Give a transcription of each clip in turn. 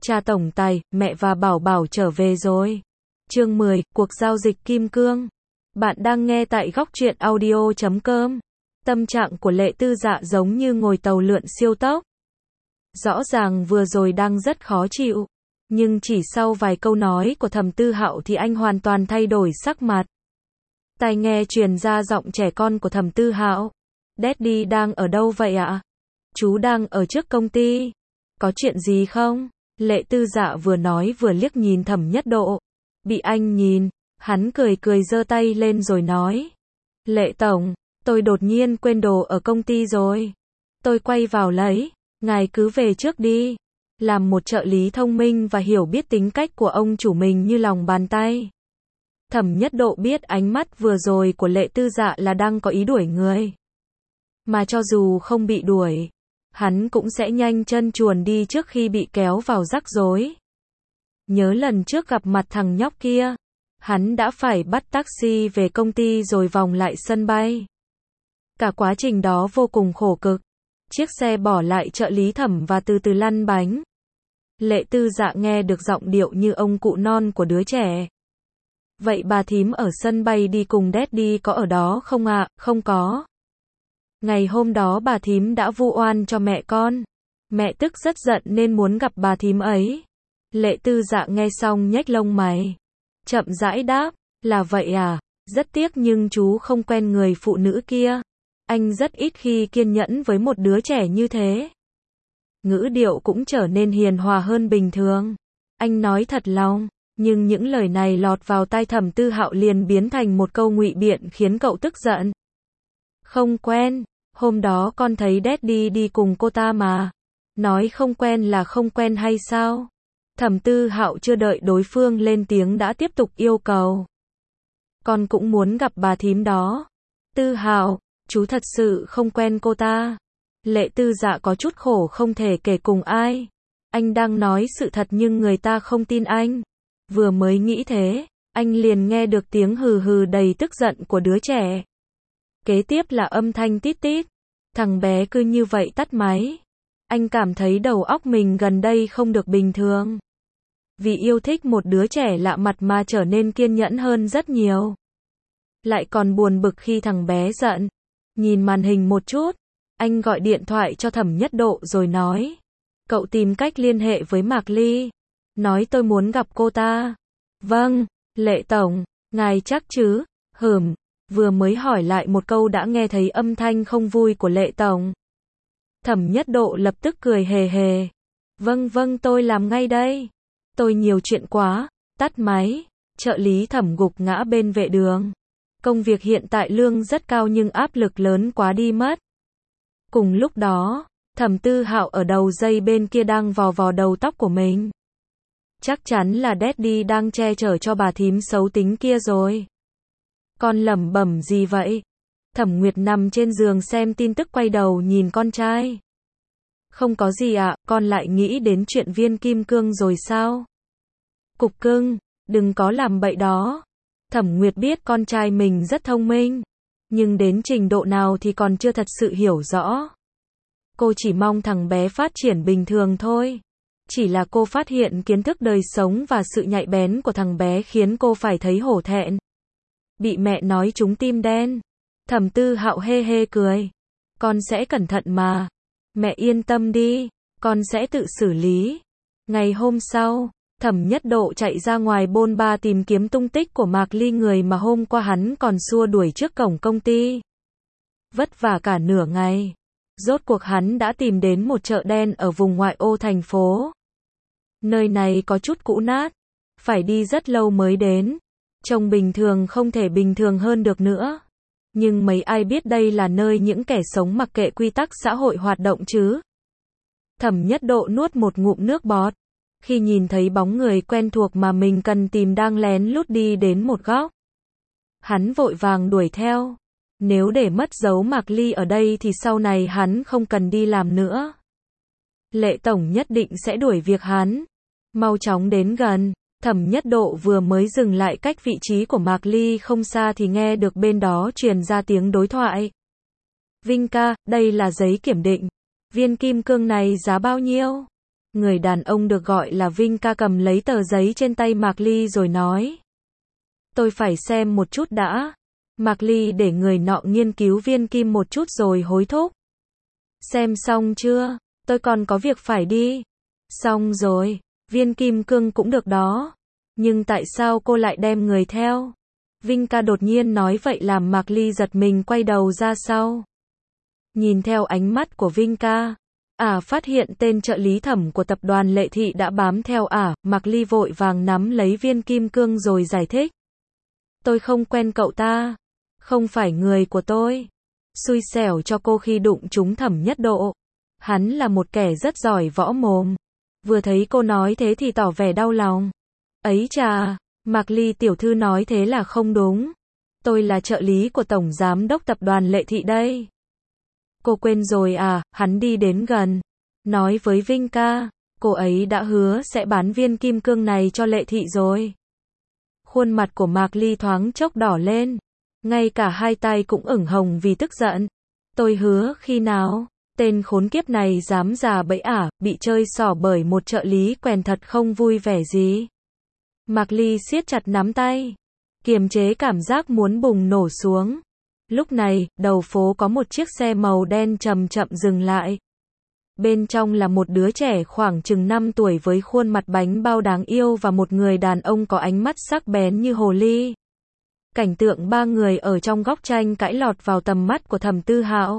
Cha tổng tài, mẹ và Bảo Bảo trở về rồi. Chương 10, cuộc giao dịch kim cương. Bạn đang nghe tại góc truyện audio.com. Tâm trạng của Lệ Tư Dạ giống như ngồi tàu lượn siêu tốc. Rõ ràng vừa rồi đang rất khó chịu, nhưng chỉ sau vài câu nói của Thẩm Tư Hạo thì anh hoàn toàn thay đổi sắc mặt. Tai nghe truyền ra giọng trẻ con của Thẩm Tư Hạo. Daddy đang ở đâu vậy ạ? Chú đang ở trước công ty. Có chuyện gì không? Lệ Tư Dạ vừa nói vừa liếc nhìn Thẩm Nhất Độ. Bị anh nhìn, hắn cười cười giơ tay lên rồi nói. Lệ tổng, tôi đột nhiên quên đồ ở công ty rồi. Tôi quay vào lấy, ngài cứ về trước đi. Làm một trợ lý thông minh và hiểu biết tính cách của ông chủ mình như lòng bàn tay. Thẩm Nhất Độ biết ánh mắt vừa rồi của Lệ Tư Dạ là đang có ý đuổi người. Mà cho dù không bị đuổi, hắn cũng sẽ nhanh chân chuồn đi trước khi bị kéo vào rắc rối. Nhớ lần trước gặp mặt thằng nhóc kia, hắn đã phải bắt taxi về công ty rồi vòng lại sân bay. Cả quá trình đó vô cùng khổ cực. Chiếc xe bỏ lại trợ lý Thẩm và từ từ lăn bánh. Lệ Tư Dạ nghe được giọng điệu như ông cụ non của đứa trẻ. Vậy bà thím ở sân bay đi cùng Daddy có ở đó không ạ? Không có. Ngày hôm đó bà thím đã vu oan cho mẹ con. Mẹ tức rất giận nên muốn gặp bà thím ấy. Lệ Tư Dạ nghe xong nhếch lông mày. Chậm rãi đáp, là vậy à? Rất tiếc nhưng chú không quen người phụ nữ kia. Anh rất ít khi kiên nhẫn với một đứa trẻ như thế. Ngữ điệu cũng trở nên hiền hòa hơn bình thường. Anh nói thật lòng, nhưng những lời này lọt vào tai Thẩm Tư Hạo liền biến thành một câu ngụy biện khiến cậu tức giận. Không quen, hôm đó con thấy Daddy đi cùng cô ta mà. Nói không quen là không quen hay sao? Thẩm Tư Hạo chưa đợi đối phương lên tiếng đã tiếp tục yêu cầu. Con cũng muốn gặp bà thím đó. Tư Hạo, chú thật sự không quen cô ta. Lệ Tư Dạ có chút khổ không thể kể cùng ai. Anh đang nói sự thật nhưng người ta không tin anh. Vừa mới nghĩ thế, anh liền nghe được tiếng hừ hừ đầy tức giận của đứa trẻ. Kế tiếp là âm thanh tít tít. Thằng bé cứ như vậy tắt máy. Anh cảm thấy đầu óc mình gần đây không được bình thường. Vì yêu thích một đứa trẻ lạ mặt mà trở nên kiên nhẫn hơn rất nhiều. Lại còn buồn bực khi thằng bé giận. Nhìn màn hình một chút, anh gọi điện thoại cho Thẩm Nhất Độ rồi nói. Cậu tìm cách liên hệ với Mạc Ly. Nói tôi muốn gặp cô ta. Vâng, Lệ tổng, ngài chắc chứ? Vừa mới hỏi lại một câu đã nghe thấy âm thanh không vui của Lệ tổng. Thẩm Nhất Độ lập tức cười hề hề. Vâng tôi làm ngay đây. Tôi nhiều chuyện quá. Tắt máy. Trợ lý Thẩm gục ngã bên vệ đường. Công việc hiện tại lương rất cao nhưng áp lực lớn quá đi mất. Cùng lúc đó, Thẩm Tư Hạo ở đầu dây bên kia đang vò vò đầu tóc của mình. Chắc chắn là Daddy đang che chở cho bà thím xấu tính kia rồi. Con lẩm bẩm gì vậy? Thẩm Nguyệt nằm trên giường xem tin tức quay đầu nhìn con trai. Không có gì ạ, con lại nghĩ đến chuyện viên kim cương rồi sao? Cục cưng, đừng có làm bậy đó. Thẩm Nguyệt biết con trai mình rất thông minh, nhưng đến trình độ nào thì còn chưa thật sự hiểu rõ. Cô chỉ mong thằng bé phát triển bình thường thôi. Chỉ là cô phát hiện kiến thức đời sống và sự nhạy bén của thằng bé khiến cô phải thấy hổ thẹn. Bị mẹ nói trúng tim đen. Thẩm Tư Hạo hê hê cười. Con sẽ cẩn thận mà. Mẹ yên tâm đi, con sẽ tự xử lý. Ngày hôm sau, Thẩm Nhất Độ chạy ra ngoài bôn ba tìm kiếm tung tích của Mạc Ly, người mà hôm qua hắn còn xua đuổi trước cổng công ty. Vất vả cả nửa ngày. Rốt cuộc hắn đã tìm đến một chợ đen ở vùng ngoại ô thành phố. Nơi này có chút cũ nát. Phải đi rất lâu mới đến. Trông bình thường không thể bình thường hơn được nữa. Nhưng mấy ai biết đây là nơi những kẻ sống mặc kệ quy tắc xã hội hoạt động chứ. Thẩm Nhất Độ nuốt một ngụm nước bọt. Khi nhìn thấy bóng người quen thuộc mà mình cần tìm đang lén lút đi đến một góc. Hắn vội vàng đuổi theo. Nếu để mất dấu Mạc Ly ở đây thì sau này hắn không cần đi làm nữa. Lệ tổng nhất định sẽ đuổi việc hắn. Mau chóng đến gần. Thẩm Nhất Độ vừa mới dừng lại cách vị trí của Mạc Ly không xa thì nghe được bên đó truyền ra tiếng đối thoại. Vinh ca, đây là giấy kiểm định. Viên kim cương này giá bao nhiêu? Người đàn ông được gọi là Vinh ca cầm lấy tờ giấy trên tay Mạc Ly rồi nói. Tôi phải xem một chút đã. Mạc Ly để người nọ nghiên cứu viên kim một chút rồi hối thúc. Xem xong chưa? Tôi còn có việc phải đi. Xong rồi, viên kim cương cũng được đó. Nhưng tại sao cô lại đem người theo? Vinh ca đột nhiên nói vậy làm Mạc Ly giật mình quay đầu ra sau. Nhìn theo ánh mắt của Vinh ca, phát hiện tên trợ lý thẩm của tập đoàn Lệ Thị đã bám theo Mạc Ly vội vàng nắm lấy viên kim cương rồi giải thích. Tôi không quen cậu ta. Không phải người của tôi. Xui xẻo cho cô khi đụng trúng Thẩm Nhất Độ. Hắn là một kẻ rất giỏi võ mồm. Vừa thấy cô nói thế thì tỏ vẻ đau lòng. Ấy chà, Mạc Ly tiểu thư nói thế là không đúng. Tôi là trợ lý của Tổng Giám đốc Tập đoàn Lệ Thị đây. Cô quên rồi hắn đi đến gần. Nói với Vinh ca, cô ấy đã hứa sẽ bán viên kim cương này cho Lệ Thị rồi. Khuôn mặt của Mạc Ly thoáng chốc đỏ lên. Ngay cả hai tay cũng ửng hồng vì tức giận. Tôi hứa khi nào? Tên khốn kiếp này dám già bẫy bị chơi xỏ bởi một trợ lý quèn thật không vui vẻ gì. Mạc Ly siết chặt nắm tay, kiềm chế cảm giác muốn bùng nổ xuống. Lúc này, đầu phố có một chiếc xe màu đen chậm chậm dừng lại. Bên trong là một đứa trẻ khoảng chừng 5 tuổi với khuôn mặt bánh bao đáng yêu và một người đàn ông có ánh mắt sắc bén như hồ ly. Cảnh tượng ba người ở trong góc tranh cãi lọt vào tầm mắt của Thẩm Tư Hạo.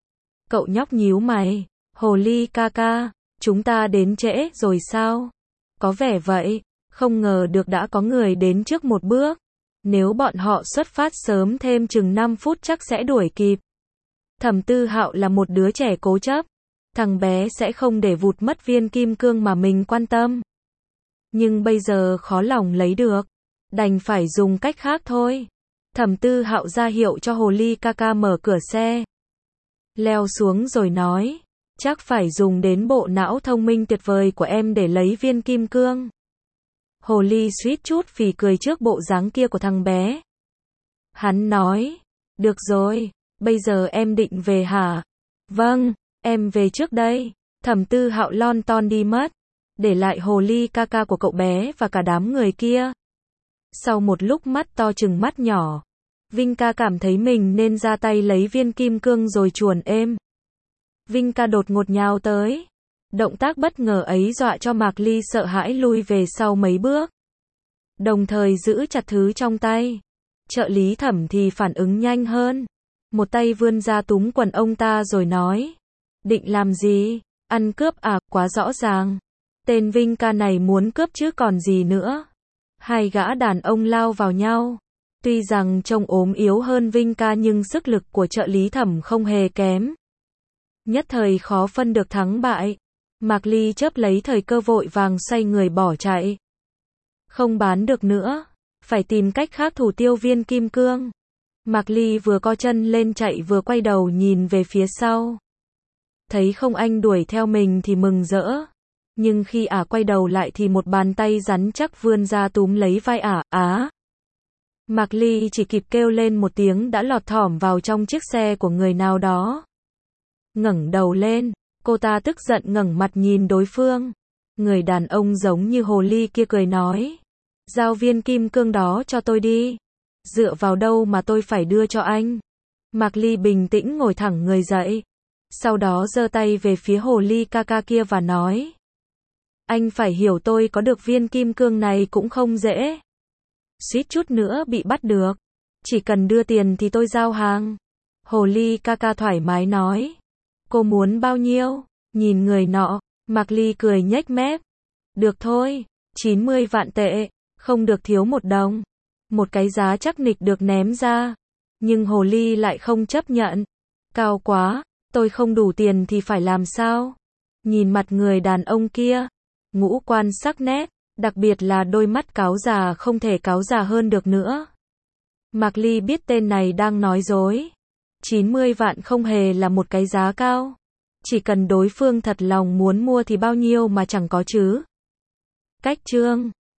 Cậu nhóc nhíu mày, hồ ly ca ca, chúng ta đến trễ rồi sao? Có vẻ vậy, không ngờ được đã có người đến trước một bước. Nếu bọn họ xuất phát sớm thêm chừng 5 phút chắc sẽ đuổi kịp. Thẩm Tư Hạo là một đứa trẻ cố chấp. Thằng bé sẽ không để vụt mất viên kim cương mà mình quan tâm. Nhưng bây giờ khó lòng lấy được. Đành phải dùng cách khác thôi. Thẩm Tư Hạo ra hiệu cho hồ ly ca ca mở cửa xe. Leo xuống rồi nói. Chắc phải dùng đến bộ não thông minh tuyệt vời của em để lấy viên kim cương. Hồ ly suýt chút phì cười trước bộ dáng kia của thằng bé. Hắn nói. Được rồi, bây giờ em định về hả? Vâng, em về trước đây. Thẩm Tư Hạo lon ton đi mất. Để lại hồ ly ca ca của cậu bé và cả đám người kia. Sau một lúc mắt to chừng mắt nhỏ, Vinh ca cảm thấy mình nên ra tay lấy viên kim cương rồi chuồn êm. Vinh ca đột ngột nhào tới. Động tác bất ngờ ấy dọa cho Mạc Ly sợ hãi lui về sau mấy bước. Đồng thời giữ chặt thứ trong tay. Trợ lý Thẩm thì phản ứng nhanh hơn. Một tay vươn ra túm quần ông ta rồi nói. Định làm gì? Ăn cướp quá rõ ràng. Tên Vinh ca này muốn cướp chứ còn gì nữa. Hai gã đàn ông lao vào nhau. Tuy rằng trông ốm yếu hơn Vinh ca nhưng sức lực của trợ lý Thẩm không hề kém. Nhất thời khó phân được thắng bại. Mạc Ly chớp lấy thời cơ vội vàng xoay người bỏ chạy. Không bán được nữa. Phải tìm cách khác thủ tiêu viên kim cương. Mạc Ly vừa co chân lên chạy vừa quay đầu nhìn về phía sau. Thấy không anh đuổi theo mình thì mừng rỡ. Nhưng khi quay đầu lại thì một bàn tay rắn chắc vươn ra túm lấy vai Mạc Ly chỉ kịp kêu lên một tiếng đã lọt thỏm vào trong chiếc xe của người nào đó. Ngẩng đầu lên, cô ta tức giận ngẩng mặt nhìn đối phương. Người đàn ông giống như hồ ly kia cười nói. Giao viên kim cương đó cho tôi đi. Dựa vào đâu mà tôi phải đưa cho anh? Mạc Ly bình tĩnh ngồi thẳng người dậy. Sau đó giơ tay về phía hồ ly ca ca kia và nói. Anh phải hiểu tôi có được viên kim cương này cũng không dễ. Suýt chút nữa bị bắt được. Chỉ cần đưa tiền thì tôi giao hàng. Hồ ly ca ca thoải mái nói. Cô muốn bao nhiêu? Nhìn người nọ, Mạc Ly cười nhếch mép. Được thôi, 90 vạn tệ, không được thiếu một đồng. Một cái giá chắc nịch được ném ra. Nhưng hồ ly lại không chấp nhận. Cao quá, tôi không đủ tiền thì phải làm sao? Nhìn mặt người đàn ông kia, ngũ quan sắc nét, đặc biệt là đôi mắt cáo già không thể cáo già hơn được nữa. Mạc Ly biết tên này đang nói dối. 90 vạn không hề là một cái giá cao. Chỉ cần đối phương thật lòng muốn mua thì bao nhiêu mà chẳng có chứ. Cách chương